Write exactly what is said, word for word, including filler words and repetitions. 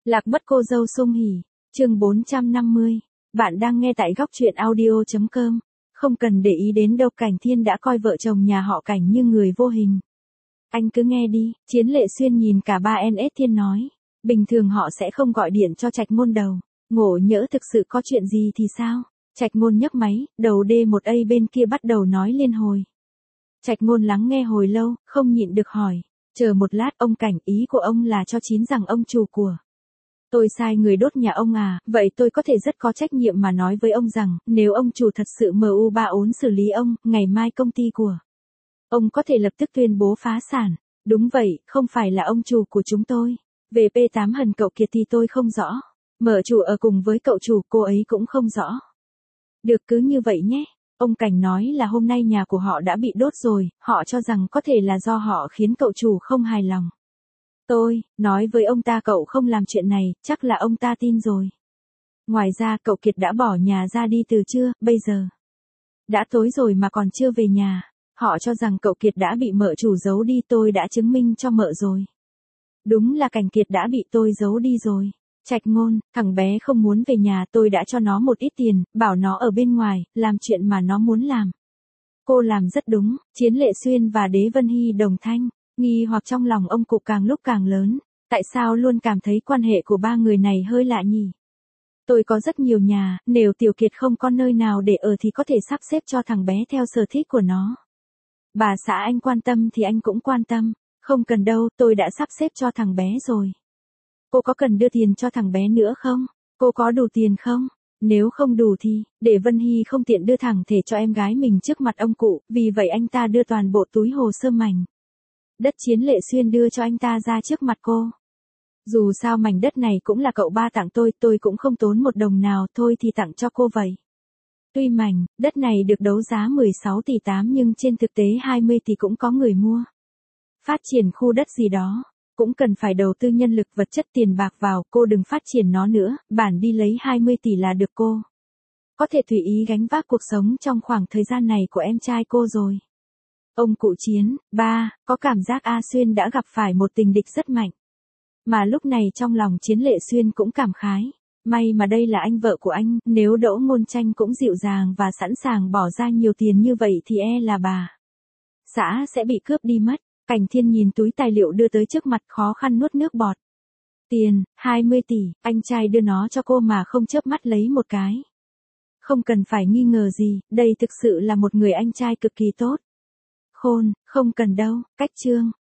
Lạc mất cô dâu Sung Hỉ, chương bốn trăm năm mươi. Bạn đang nghe tại góc truyện audio chấm com. Không cần để ý đến đâu, Cảnh Thiên đã coi vợ chồng nhà họ Cảnh như người vô hình. Anh cứ nghe đi, Chiến Lệ Xuyên nhìn cả ba en ét Thiên nói. Bình thường họ sẽ không gọi điện cho Trạch Ngôn đầu. Ngộ nhỡ thực sự có chuyện gì thì sao? Trạch Ngôn nhấc máy, đầu D một A bên kia bắt đầu nói liên hồi. Trạch Ngôn lắng nghe hồi lâu, không nhịn được hỏi. Chờ một lát, ông Cảnh, ý của ông là cho chín rằng ông chủ của tôi sai người đốt nhà ông à? Vậy tôi có thể rất có trách nhiệm mà nói với ông rằng, nếu ông chủ thật sự em u ba bốn xử lý ông, ngày mai công ty của ông có thể lập tức tuyên bố phá sản. Đúng vậy, không phải là ông chủ của chúng tôi. Về P tám Hần cậu Kiệt thì tôi không rõ. Mở chủ ở cùng với cậu chủ, cô ấy cũng không rõ. Được, cứ như vậy nhé. Ông Cảnh nói là hôm nay nhà của họ đã bị đốt rồi, họ cho rằng có thể là do họ khiến cậu chủ không hài lòng. Tôi nói với ông ta cậu không làm chuyện này, chắc là ông ta tin rồi. Ngoài ra cậu Kiệt đã bỏ nhà ra đi từ trưa, bây giờ đã tối rồi mà còn chưa về nhà. Họ cho rằng cậu Kiệt đã bị mợ chủ giấu đi, tôi đã chứng minh cho mợ rồi. Đúng là Cảnh Kiệt đã bị tôi giấu đi rồi. Trạch Ngôn, thằng bé không muốn về nhà, tôi đã cho nó một ít tiền, bảo nó ở bên ngoài, làm chuyện mà nó muốn làm. Cô làm rất đúng. Chiến Lệ Xuyên và Đế Vân Hy đồng thanh. Nghi hoặc trong lòng ông cụ càng lúc càng lớn. Tại sao luôn cảm thấy quan hệ của ba người này hơi lạ nhỉ? Tôi có rất nhiều nhà, nếu Tiểu Kiệt không có nơi nào để ở thì có thể sắp xếp cho thằng bé theo sở thích của nó. Bà xã anh quan tâm thì anh cũng quan tâm. Không cần đâu, tôi đã sắp xếp cho thằng bé rồi. Cô có cần đưa tiền cho thằng bé nữa không? Cô có đủ tiền không? Nếu không đủ thì, để Vân Hy không tiện đưa thẳng thể cho em gái mình trước mặt ông cụ, vì vậy anh ta đưa toàn bộ túi hồ sơ mảnh đất Chiến Lệ Xuyên đưa cho anh ta ra trước mặt cô. Dù sao mảnh đất này cũng là cậu ba tặng tôi, tôi cũng không tốn một đồng nào, thôi thì tặng cho cô vậy. Tuy mảnh đất này được đấu giá mười sáu tỷ tám nhưng trên thực tế hai mươi tỷ cũng có người mua. Phát triển khu đất gì đó, cũng cần phải đầu tư nhân lực vật chất tiền bạc vào, cô đừng phát triển nó nữa, bản đi lấy hai mươi tỷ là được cô. Có thể tùy ý gánh vác cuộc sống trong khoảng thời gian này của em trai cô rồi. Ông cụ Chiến, ba, có cảm giác A Xuyên đã gặp phải một tình địch rất mạnh. Mà lúc này trong lòng Chiến Lệ Xuyên cũng cảm khái. May mà đây là anh vợ của anh, nếu Đỗ Ngôn Tranh cũng dịu dàng và sẵn sàng bỏ ra nhiều tiền như vậy thì e là bà xã sẽ bị cướp đi mất. Cảnh Thiên nhìn túi tài liệu đưa tới trước mặt, khó khăn nuốt nước bọt. Tiền, hai mươi tỷ, anh trai đưa nó cho cô mà không chớp mắt lấy một cái. Không cần phải nghi ngờ gì, đây thực sự là một người anh trai cực kỳ tốt. Khôn, không cần đâu, cách chương.